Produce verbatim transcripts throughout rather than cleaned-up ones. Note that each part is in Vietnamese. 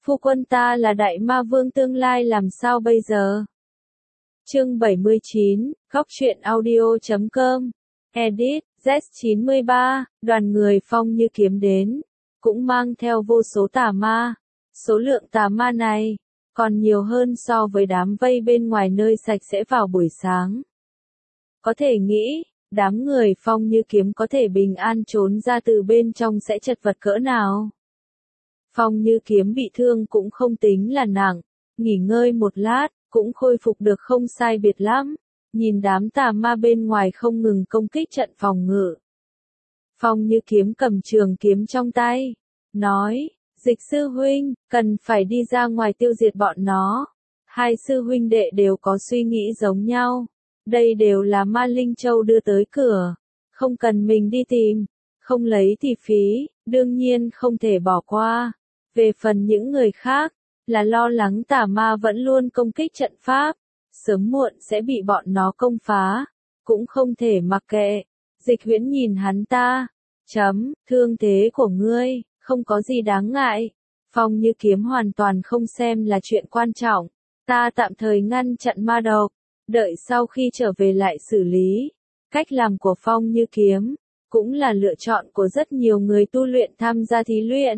Phu quân ta là đại ma vương tương lai làm sao bây giờ? Chương bảy mươi chín, góc truyện audio chấm com, edit, Z chín mươi ba, đoàn người Phong Như Kiếm đến, cũng mang theo vô số tà ma. Số lượng tà ma này, còn nhiều hơn so với đám vây bên ngoài nơi sạch sẽ vào buổi sáng. Có thể nghĩ, đám người Phong Như Kiếm có thể bình an trốn ra từ bên trong sẽ chật vật cỡ nào. Phong Như Kiếm bị thương cũng không tính là nặng, nghỉ ngơi một lát, cũng khôi phục được không sai biệt lắm, nhìn đám tà ma bên ngoài không ngừng công kích trận phòng ngự. Phong Như Kiếm cầm trường kiếm trong tay, nói, Dịch sư huynh, cần phải đi ra ngoài tiêu diệt bọn nó. Hai sư huynh đệ đều có suy nghĩ giống nhau. Đây đều là ma linh châu đưa tới cửa. Không cần mình đi tìm. Không lấy thì phí, đương nhiên không thể bỏ qua. Về phần những người khác, là lo lắng tà ma vẫn luôn công kích trận pháp. Sớm muộn sẽ bị bọn nó công phá. Cũng không thể mặc kệ. Dịch Huyễn nhìn hắn ta. Chấm, thương thế của ngươi. Không có gì đáng ngại. Phong Như Kiếm hoàn toàn không xem là chuyện quan trọng. Ta tạm thời ngăn chặn ma độc, đợi sau khi trở về lại xử lý. Cách làm của Phong Như Kiếm, cũng là lựa chọn của rất nhiều người tu luyện tham gia thí luyện.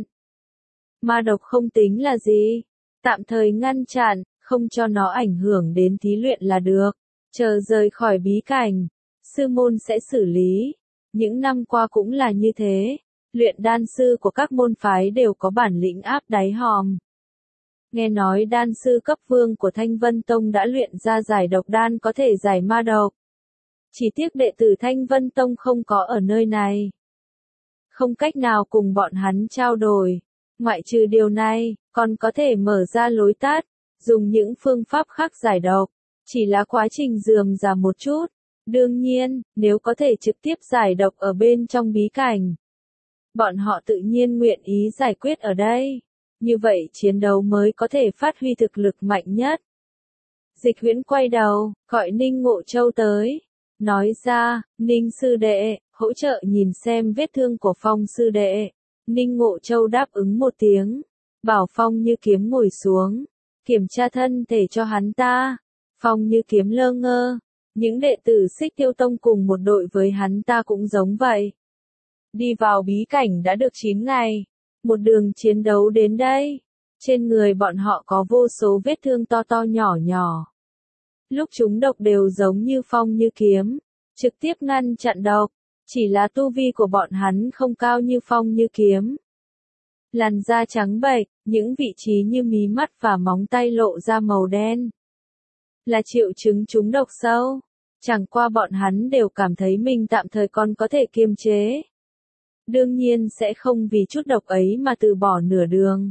Ma độc không tính là gì. Tạm thời ngăn chặn, không cho nó ảnh hưởng đến thí luyện là được. Chờ rời khỏi bí cảnh, sư môn sẽ xử lý. Những năm qua cũng là như thế. Luyện đan sư của các môn phái đều có bản lĩnh áp đáy hòm. Nghe nói đan sư cấp vương của Thanh Vân Tông đã luyện ra giải độc đan có thể giải ma độc. Chỉ tiếc đệ tử Thanh Vân Tông không có ở nơi này. Không cách nào cùng bọn hắn trao đổi. Ngoại trừ điều này, còn có thể mở ra lối tắt, dùng những phương pháp khác giải độc. Chỉ là quá trình rườm rà một chút. Đương nhiên, nếu có thể trực tiếp giải độc ở bên trong bí cảnh, bọn họ tự nhiên nguyện ý giải quyết ở đây. Như vậy chiến đấu mới có thể phát huy thực lực mạnh nhất. Dịch Huyễn quay đầu, gọi Ninh Ngộ Châu tới. Nói ra, Ninh sư đệ, hỗ trợ nhìn xem vết thương của Phong sư đệ. Ninh Ngộ Châu đáp ứng một tiếng. Bảo Phong Như Kiếm ngồi xuống. Kiểm tra thân thể cho hắn ta. Phong Như Kiếm lơ ngơ. Những đệ tử Xích Tiêu Tông cùng một đội với hắn ta cũng giống vậy. Đi vào bí cảnh đã được chín ngày. Một đường chiến đấu đến đây. Trên người bọn họ có vô số vết thương to to nhỏ nhỏ. Lúc chúng độc đều giống như Phong Như Kiếm. Trực tiếp ngăn chặn độc. Chỉ là tu vi của bọn hắn không cao như Phong Như Kiếm. Làn da trắng bệch, những vị trí như mí mắt và móng tay lộ ra màu đen. Là triệu chứng chúng độc sâu. Chẳng qua bọn hắn đều cảm thấy mình tạm thời còn có thể kiềm chế. Đương nhiên sẽ không vì chút độc ấy mà từ bỏ nửa đường.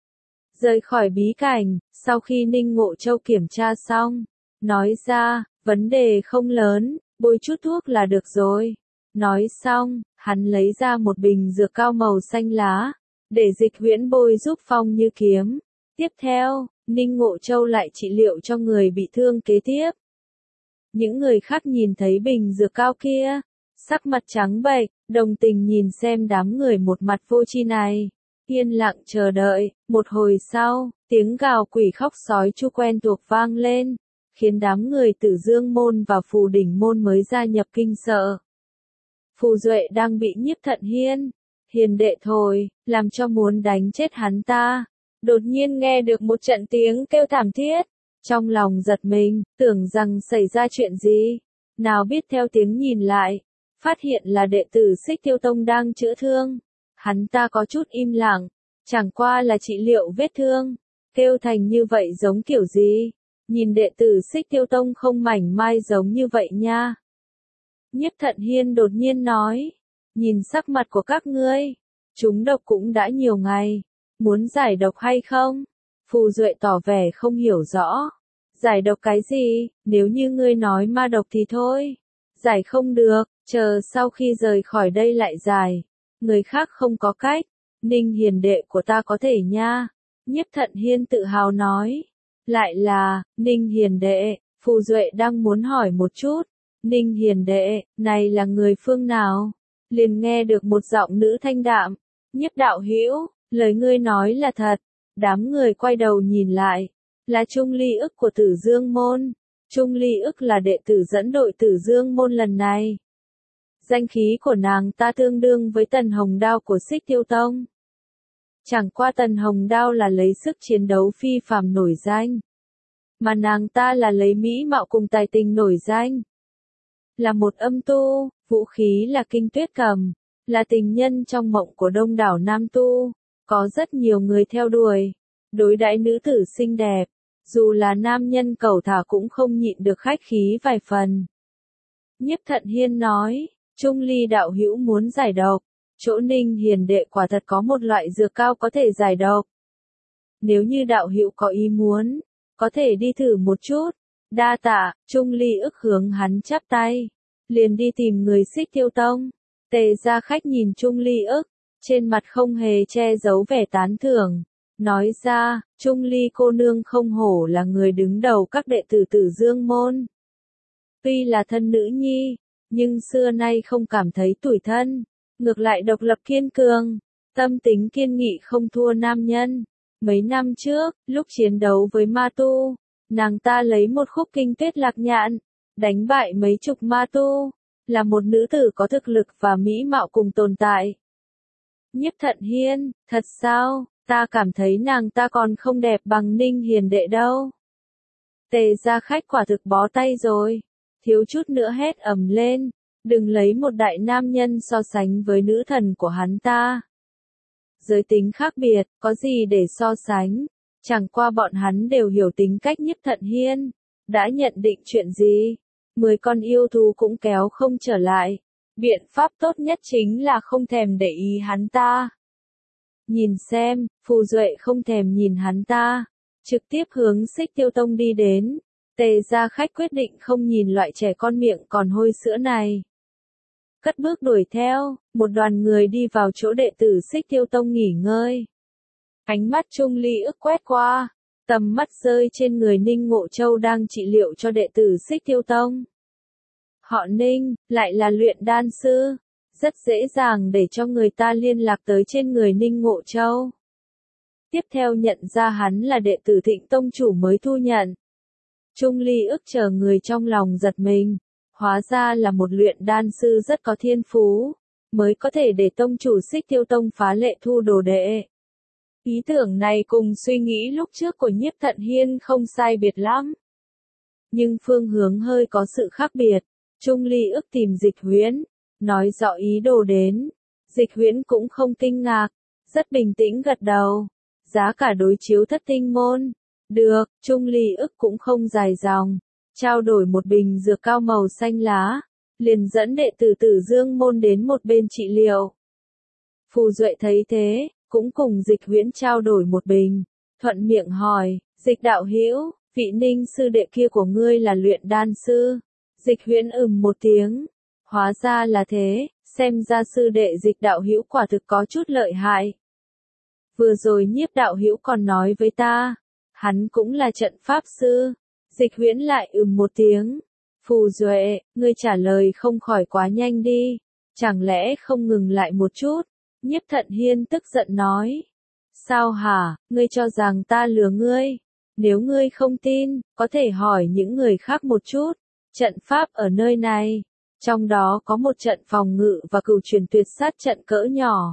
Rời khỏi bí cảnh, sau khi Ninh Ngộ Châu kiểm tra xong, nói ra, vấn đề không lớn, bôi chút thuốc là được rồi. Nói xong, hắn lấy ra một bình dược cao màu xanh lá, để Dịch Huyễn bôi giúp Phong Như Kiếm. Tiếp theo, Ninh Ngộ Châu lại trị liệu cho người bị thương kế tiếp. Những người khác nhìn thấy bình dược cao kia, sắc mặt trắng bệch, đồng tình nhìn xem đám người một mặt vô tri này. Yên lặng chờ đợi, một hồi sau, tiếng gào quỷ khóc sói chu quen thuộc vang lên, khiến đám người Tử Dương môn và Phù Đỉnh môn mới gia nhập kinh sợ. Phù Duệ đang bị Nhiếp Thận Hiên, hiền đệ thôi, làm cho muốn đánh chết hắn ta. Đột nhiên nghe được một trận tiếng kêu thảm thiết, trong lòng giật mình, tưởng rằng xảy ra chuyện gì. Nào biết theo tiếng nhìn lại, phát hiện là đệ tử Xích Tiêu Tông đang chữa thương. Hắn ta có chút im lặng, chẳng qua là trị liệu vết thương. Kêu thành như vậy giống kiểu gì? Nhìn đệ tử Xích Tiêu Tông không mảnh mai giống như vậy nha. Nhiếp Thận Hiên đột nhiên nói, nhìn sắc mặt của các ngươi, chúng độc cũng đã nhiều ngày, muốn giải độc hay không? Phù Duệ tỏ vẻ không hiểu rõ. Giải độc cái gì, nếu như ngươi nói ma độc thì thôi. Giải không được, chờ sau khi rời khỏi đây lại giải. Người khác không có cách. Ninh hiền đệ của ta có thể nha. Nhiếp Thận Hiên tự hào nói. Lại là, Ninh hiền đệ, Phù Duệ đang muốn hỏi một chút. Ninh hiền đệ, này là người phương nào? Liền nghe được một giọng nữ thanh đạm. Nhiếp đạo hữu, lời ngươi nói là thật. Đám người quay đầu nhìn lại, là Trung Ly ức của Tử Dương Môn. Trung Ly ức là đệ tử dẫn đội Tử Dương Môn lần này. Danh khí của nàng ta tương đương với Tần Hồng Đao của Xích Tiêu Tông. Chẳng qua Tần Hồng Đao là lấy sức chiến đấu phi phàm nổi danh, mà nàng ta là lấy mỹ mạo cùng tài tình nổi danh. Là một âm tu, vũ khí là kinh tuyết cầm, là tình nhân trong mộng của đông đảo nam tu, có rất nhiều người theo đuổi. Đối đãi nữ tử xinh đẹp, dù là nam nhân cẩu thả cũng không nhịn được khách khí vài phần. Nhiếp Thận Hiên nói, Trung Ly đạo hữu muốn giải độc, chỗ Ninh Hiền đệ quả thật có một loại dược cao có thể giải độc. Nếu như đạo hữu có ý muốn, có thể đi thử một chút. Đa tạ. Trung Ly ức hướng hắn chắp tay, liền đi tìm người Xích Tiêu Tông. Tề gia khách nhìn Trung Ly ức, trên mặt không hề che giấu vẻ tán thưởng, nói ra, Trung Ly cô nương không hổ là người đứng đầu các đệ tử Tử Dương Môn. Tuy là thân nữ nhi, nhưng xưa nay không cảm thấy tủi thân, ngược lại độc lập kiên cường, tâm tính kiên nghị không thua nam nhân. Mấy năm trước, lúc chiến đấu với ma tu, nàng ta lấy một khúc kinh tuyết lạc nhạn, đánh bại mấy chục ma tu, là một nữ tử có thực lực và mỹ mạo cùng tồn tại. Nhiếp Thận Hiên, thật sao, ta cảm thấy nàng ta còn không đẹp bằng Ninh Hiền đệ đâu. Tề gia khách quả thực bó tay rồi, thiếu chút nữa hét ầm lên, đừng lấy một đại nam nhân so sánh với nữ thần của hắn ta. Giới tính khác biệt, có gì để so sánh, chẳng qua bọn hắn đều hiểu tính cách Nhiếp Thận Hiên, đã nhận định chuyện gì, mười con yêu thú cũng kéo không trở lại, biện pháp tốt nhất chính là không thèm để ý hắn ta. Nhìn xem, Phù Duệ không thèm nhìn hắn ta, trực tiếp hướng Xích Tiêu Tông đi đến. Tề gia khách quyết định không nhìn loại trẻ con miệng còn hôi sữa này. Cất bước đuổi theo, một đoàn người đi vào chỗ đệ tử Xích Tiêu Tông nghỉ ngơi. Ánh mắt Trung Ly ức quét qua, tầm mắt rơi trên người Ninh Ngộ Châu đang trị liệu cho đệ tử Xích Tiêu Tông. Họ Ninh, lại là luyện đan sư, rất dễ dàng để cho người ta liên lạc tới trên người Ninh Ngộ Châu. Tiếp theo nhận ra hắn là đệ tử Thịnh Tông chủ mới thu nhận. Trung Ly ức chờ người trong lòng giật mình, hóa ra là một luyện đan sư rất có thiên phú, mới có thể để tông chủ Xích Tiêu Tông phá lệ thu đồ đệ. Ý tưởng này cùng suy nghĩ lúc trước của Nhiếp Thận Hiên không sai biệt lắm, nhưng phương hướng hơi có sự khác biệt. Trung Ly ức tìm Dịch Huyễn, nói rõ ý đồ đến. Dịch Huyễn cũng không kinh ngạc, rất bình tĩnh gật đầu. Giá cả đối chiếu Thất Tinh Môn. Được, Trung Ly ức cũng không dài dòng, trao đổi một bình dược cao màu xanh lá, liền dẫn đệ tử Tử Dương Môn đến một bên trị liệu. Phù Duệ thấy thế, cũng cùng Dịch Huyễn trao đổi một bình, thuận miệng hỏi, Dịch đạo hữu, vị Ninh sư đệ kia của ngươi là luyện đan sư. Dịch Huyễn ừm một tiếng, hóa ra là thế, xem ra sư đệ Dịch đạo hữu quả thực có chút lợi hại. Vừa rồi Nhiếp đạo hữu còn nói với ta, hắn cũng là trận pháp sư. Dịch Huyễn lại ừm một tiếng. Phù Duệ, ngươi trả lời không khỏi quá nhanh đi, chẳng lẽ không ngừng lại một chút? Nhiếp Thận Hiên tức giận nói. Sao hả, ngươi cho rằng ta lừa ngươi? Nếu ngươi không tin, có thể hỏi những người khác một chút. Trận pháp ở nơi này, trong đó có một trận phòng ngự và cửu truyền tuyệt sát trận cỡ nhỏ.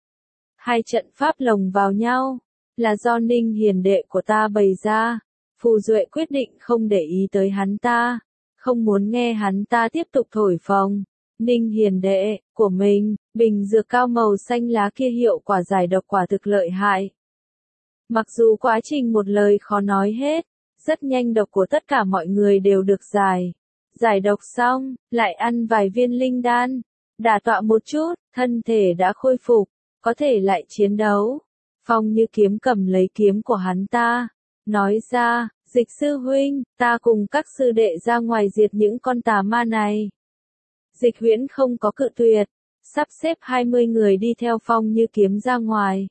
Hai trận pháp lồng vào nhau, là do Ninh Hiền đệ của ta bày ra. Phù Duệ quyết định không để ý tới hắn ta, không muốn nghe hắn ta tiếp tục thổi phồng. Ninh Hiền đệ của mình, bình dược cao màu xanh lá kia hiệu quả giải độc quả thực lợi hại. Mặc dù quá trình một lời khó nói hết, rất nhanh độc của tất cả mọi người đều được giải. Giải độc xong, lại ăn vài viên linh đan, đả tọa một chút, thân thể đã khôi phục, có thể lại chiến đấu. Phong Như Kiếm cầm lấy kiếm của hắn ta, nói ra, Dịch sư huynh, ta cùng các sư đệ ra ngoài diệt những con tà ma này. Dịch Huyễn không có cự tuyệt, sắp xếp hai mươi người đi theo Phong Như Kiếm ra ngoài.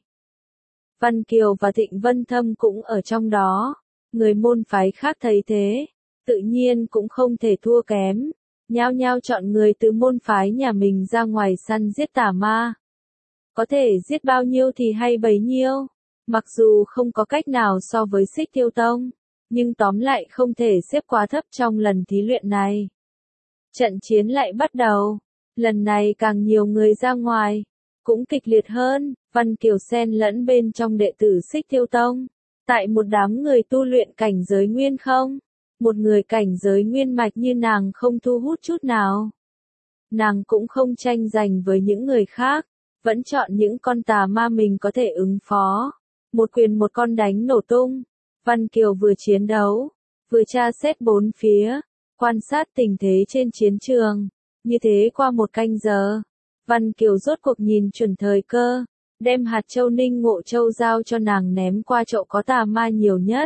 Văn Kiều và Thịnh Vân Thâm cũng ở trong đó, người môn phái khác thấy thế, tự nhiên cũng không thể thua kém, nhao nhao chọn người từ môn phái nhà mình ra ngoài săn giết tà ma. Có thể giết bao nhiêu thì hay bấy nhiêu, Mặc dù không có cách nào so với Xích Tiêu Tông, nhưng tóm lại không thể xếp quá thấp trong lần thí luyện này. Trận chiến lại bắt đầu, lần này càng nhiều người ra ngoài, cũng kịch liệt hơn, Văn Kiều xen lẫn bên trong đệ tử Xích Tiêu Tông. Tại một đám người tu luyện cảnh giới nguyên không, một người cảnh giới nguyên mạch như nàng không thu hút chút nào. Nàng cũng không tranh giành với những người khác, vẫn chọn những con tà ma mình có thể ứng phó. Một quyền một con đánh nổ tung, Văn Kiều vừa chiến đấu, vừa tra xét bốn phía, quan sát tình thế trên chiến trường. Như thế qua một canh giờ, Văn Kiều rốt cuộc nhìn chuẩn thời cơ, đem hạt châu Ninh Ngộ Châu giao cho nàng ném qua chỗ có tà ma nhiều nhất.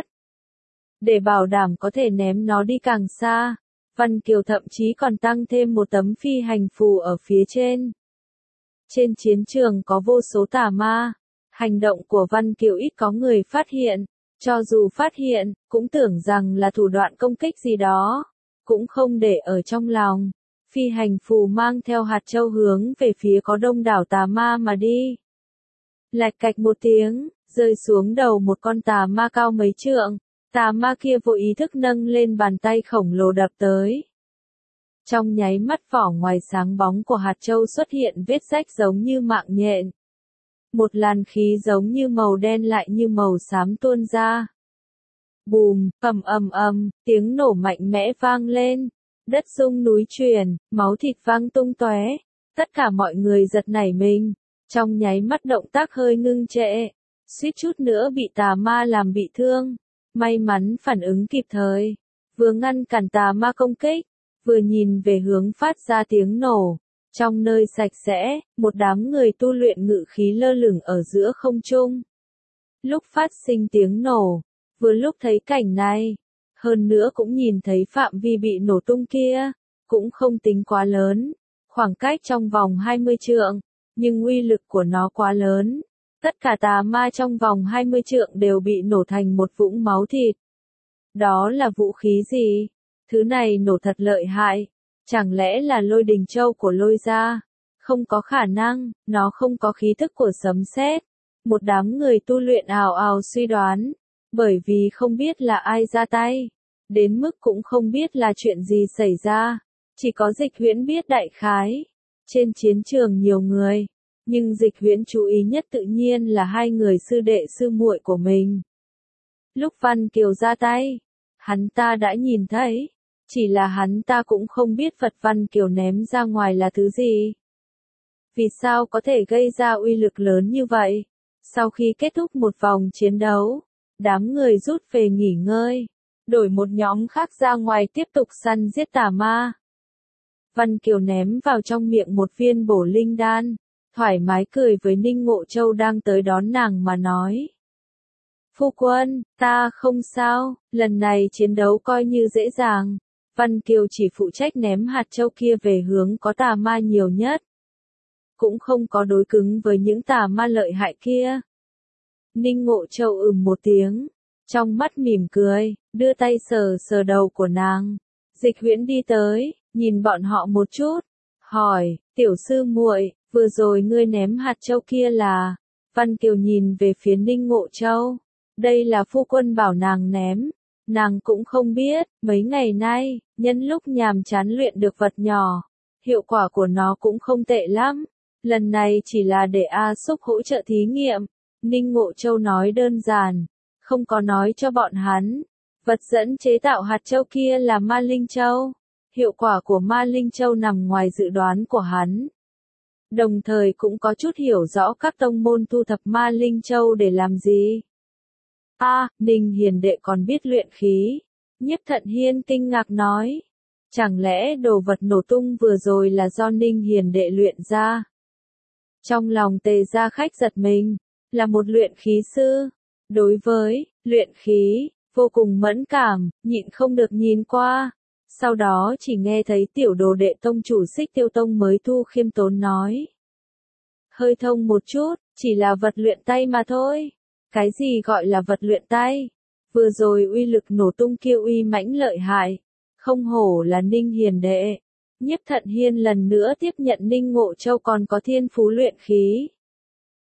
Để bảo đảm có thể ném nó đi càng xa, Văn Kiều thậm chí còn tăng thêm một tấm phi hành phù ở phía trên. Trên chiến trường có vô số tà ma, hành động của Văn Kiều ít có người phát hiện, cho dù phát hiện, cũng tưởng rằng là thủ đoạn công kích gì đó, cũng không để ở trong lòng. Phi hành phù mang theo hạt châu hướng về phía có đông đảo tà ma mà đi. Lạch cạch một tiếng, rơi xuống đầu một con tà ma cao mấy trượng, tà ma kia vô ý thức nâng lên bàn tay khổng lồ đập tới. Trong nháy mắt vỏ ngoài sáng bóng của hạt châu xuất hiện vết rách giống như mạng nhện. Một làn khí giống như màu đen lại như màu xám tuôn ra. Bùm, ầm ầm ầm, tiếng nổ mạnh mẽ vang lên. Đất rung núi chuyển, máu thịt vang tung tóe. Tất cả mọi người giật nảy mình. Trong nháy mắt động tác hơi ngưng trệ. Suýt chút nữa bị tà ma làm bị thương. May mắn phản ứng kịp thời. Vừa ngăn cản tà ma công kích, vừa nhìn về hướng phát ra tiếng nổ. Trong nơi sạch sẽ, một đám người tu luyện ngự khí lơ lửng ở giữa không trung. Lúc phát sinh tiếng nổ, vừa lúc thấy cảnh này, hơn nữa cũng nhìn thấy phạm vi bị nổ tung kia, cũng không tính quá lớn, khoảng cách trong vòng hai mươi trượng, nhưng uy lực của nó quá lớn. Tất cả tà ma trong vòng hai mươi trượng đều bị nổ thành một vũng máu thịt. Đó là vũ khí gì? Thứ này nổ thật lợi hại. Chẳng lẽ là lôi đình châu của lôi gia? Không có khả năng, nó không có khí thức của sấm sét. Một đám người tu luyện ào ào suy đoán, bởi vì không biết là ai ra tay, đến mức cũng không biết là chuyện gì xảy ra, chỉ có Dịch Huyễn biết đại khái. Trên chiến trường nhiều người, nhưng Dịch Huyễn chú ý nhất tự nhiên là hai người sư đệ sư muội của mình. Lúc Văn Kiều ra tay, hắn ta đã nhìn thấy. Chỉ là hắn ta cũng không biết vật Văn Kiều ném ra ngoài là thứ gì. Vì sao có thể gây ra uy lực lớn như vậy? Sau khi kết thúc một vòng chiến đấu, đám người rút về nghỉ ngơi, đổi một nhóm khác ra ngoài tiếp tục săn giết tà ma. Văn Kiều ném vào trong miệng một viên bổ linh đan, thoải mái cười với Ninh Ngộ Châu đang tới đón nàng mà nói. Phu quân, ta không sao, lần này chiến đấu coi như dễ dàng. Văn Kiều chỉ phụ trách ném hạt châu kia về hướng có tà ma nhiều nhất. Cũng không có đối cứng với những tà ma lợi hại kia. Ninh Ngộ Châu ừm một tiếng, trong mắt mỉm cười, đưa tay sờ sờ đầu của nàng. Dịch Huyễn đi tới, nhìn bọn họ một chút, hỏi, tiểu sư muội, vừa rồi ngươi ném hạt châu kia là? Văn Kiều nhìn về phía Ninh Ngộ Châu, đây là phu quân bảo nàng ném. Nàng cũng không biết, mấy ngày nay, nhân lúc nhàm chán luyện được vật nhỏ, hiệu quả của nó cũng không tệ lắm. Lần này chỉ là để A Xúc hỗ trợ thí nghiệm. Ninh Ngộ Châu nói đơn giản, không có nói cho bọn hắn. Vật dẫn chế tạo hạt châu kia là Ma Linh Châu. Hiệu quả của Ma Linh Châu nằm ngoài dự đoán của hắn. Đồng thời cũng có chút hiểu rõ các tông môn thu thập Ma Linh Châu để làm gì. A, à, Ninh Hiền đệ còn biết luyện khí. Nhiếp Thận Hiên kinh ngạc nói. Chẳng lẽ đồ vật nổ tung vừa rồi là do Ninh Hiền đệ luyện ra? Trong lòng Tề Gia Khách giật mình, là một luyện khí sư. Đối với luyện khí, vô cùng mẫn cảm, nhịn không được nhìn qua. Sau đó chỉ nghe thấy tiểu đồ đệ tông chủ Xích Tiêu Tông mới thu khiêm tốn nói. Hơi thông một chút, chỉ là vật luyện tay mà thôi. Cái gì gọi là vật luyện tay? Vừa rồi uy lực nổ tung kia uy mãnh lợi hại. Không hổ là Ninh Hiền đệ. Nhiếp Thận Hiên lần nữa tiếp nhận Ninh Ngộ Châu còn có thiên phú luyện khí.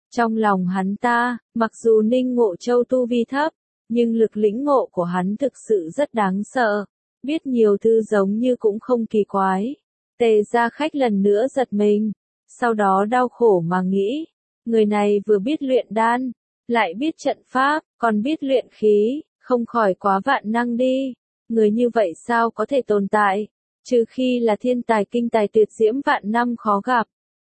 Trong lòng hắn ta, mặc dù Ninh Ngộ Châu tu vi thấp, nhưng lực lĩnh ngộ của hắn thực sự rất đáng sợ. Biết nhiều thứ giống như cũng không kỳ quái. Tề Gia Khách lần nữa giật mình, sau đó đau khổ mà nghĩ, người này vừa biết luyện đan, lại biết trận pháp, còn biết luyện khí, không khỏi quá vạn năng đi. Người như vậy sao có thể tồn tại, trừ khi là thiên tài kinh tài tuyệt diễm vạn năm khó gặp.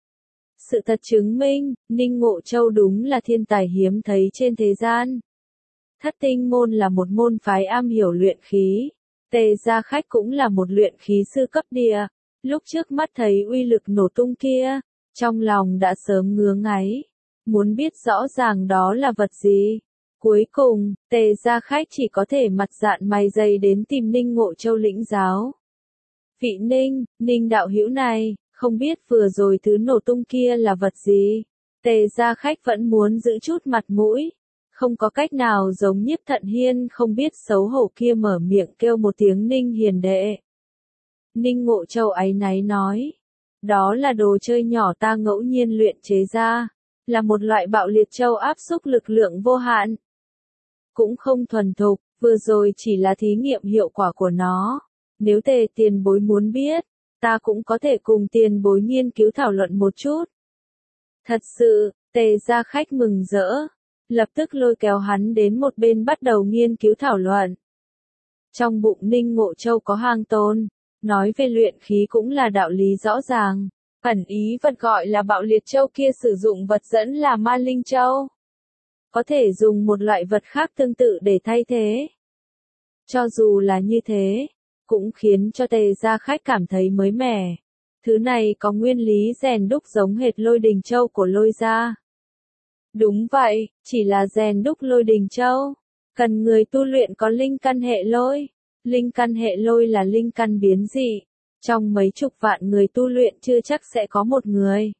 Sự thật chứng minh, Ninh Ngộ Châu đúng là thiên tài hiếm thấy trên thế gian. Thất tinh môn là một môn phái am hiểu luyện khí. Tề Gia Khách cũng là một luyện khí sư cấp địa. Lúc trước mắt thấy uy lực nổ tung kia, trong lòng đã sớm ngứa ngáy, muốn biết rõ ràng đó là vật gì. Cuối cùng, Tề Gia Khách chỉ có thể mặt dạn mày dày đến tìm Ninh Ngộ Châu lĩnh giáo. Vị Ninh, Ninh đạo hữu này, không biết vừa rồi thứ nổ tung kia là vật gì. Tề Gia Khách vẫn muốn giữ chút mặt mũi, không có cách nào giống Nhiếp Thận Hiên không biết xấu hổ kia mở miệng kêu một tiếng Ninh hiền đệ. Ninh Ngộ Châu áy náy nói, đó là đồ chơi nhỏ ta ngẫu nhiên luyện chế ra, là một loại bạo liệt châu áp xúc lực lượng vô hạn. Cũng không thuần thục, vừa rồi chỉ là thí nghiệm hiệu quả của nó. Nếu Tề tiền bối muốn biết, ta cũng có thể cùng tiền bối nghiên cứu thảo luận một chút. Thật sự, Tề Gia Khách mừng rỡ, lập tức lôi kéo hắn đến một bên bắt đầu nghiên cứu thảo luận. Trong bụng Ninh Ngộ Châu có hang tôn, nói về luyện khí cũng là đạo lý rõ ràng. Ẩn ý vật gọi là bạo liệt châu kia sử dụng vật dẫn là ma linh châu. Có thể dùng một loại vật khác tương tự để thay thế. Cho dù là như thế, cũng khiến cho Tề Gia Khách cảm thấy mới mẻ. Thứ này có nguyên lý rèn đúc giống hệt lôi đình châu của lôi gia. Đúng vậy, chỉ là rèn đúc lôi đình châu. Cần người tu luyện có linh căn hệ lôi. Linh căn hệ lôi là linh căn biến dị. Trong mấy chục vạn người tu luyện chưa chắc sẽ có một người.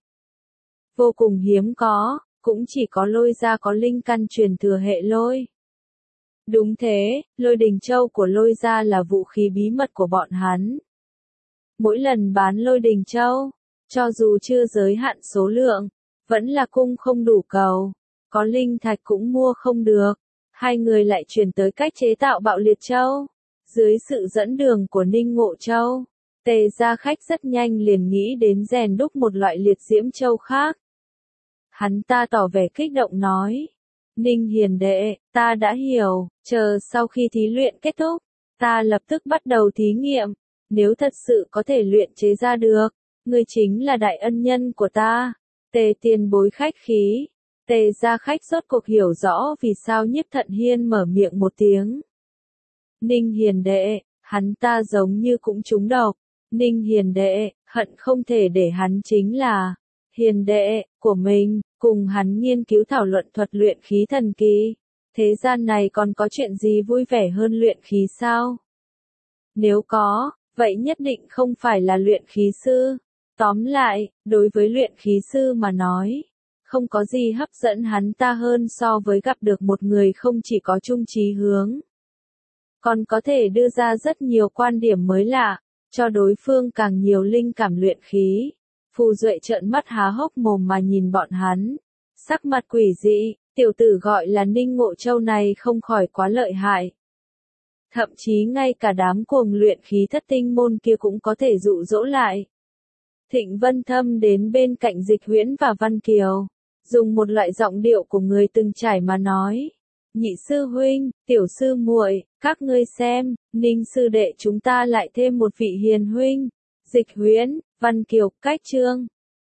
Vô cùng hiếm có, cũng chỉ có lôi gia có linh căn truyền thừa hệ lôi. Đúng thế, lôi đình châu của lôi gia là vũ khí bí mật của bọn hắn. Mỗi lần bán lôi đình châu, cho dù chưa giới hạn số lượng, vẫn là cung không đủ cầu, có linh thạch cũng mua không được. Hai người lại chuyển tới cách chế tạo bạo liệt châu. Dưới sự dẫn đường của Ninh Ngộ Châu, Tề Gia Khách rất nhanh liền nghĩ đến rèn đúc một loại liệt diễm châu khác. Hắn ta tỏ vẻ kích động nói, Ninh hiền đệ, ta đã hiểu, chờ sau khi thí luyện kết thúc, ta lập tức bắt đầu thí nghiệm, nếu thật sự có thể luyện chế ra được, ngươi chính là đại ân nhân của ta. Tề tiền bối khách khí. Tề Gia Khách rốt cuộc hiểu rõ vì sao Nhiếp Thận Hiên mở miệng một tiếng. Ninh hiền đệ, hắn ta giống như cũng trúng độc. Ninh hiền đệ, hận không thể để hắn chính là hiền đệ của mình, cùng hắn nghiên cứu thảo luận thuật luyện khí thần kỳ. Thế gian này còn có chuyện gì vui vẻ hơn luyện khí sao? Nếu có, vậy nhất định không phải là luyện khí sư. Tóm lại, đối với luyện khí sư mà nói, không có gì hấp dẫn hắn ta hơn so với gặp được một người không chỉ có chung chí hướng, còn có thể đưa ra rất nhiều quan điểm mới lạ, cho đối phương càng nhiều linh cảm luyện khí. Phù Duệ trợn mắt há hốc mồm mà nhìn bọn hắn, sắc mặt quỷ dị, tiểu tử gọi là Ninh Ngộ Châu này không khỏi quá lợi hại. Thậm chí ngay cả đám cuồng luyện khí thất tinh môn kia cũng có thể dụ dỗ lại. Thịnh Vân Thâm đến bên cạnh Dịch Huyễn và Văn Kiều, dùng một loại giọng điệu của người từng trải mà nói, nhị sư huynh, tiểu sư muội, các ngươi xem, Ninh sư đệ chúng ta lại thêm một vị hiền huynh. Dịch Huyễn, Văn Kiều, cách chương.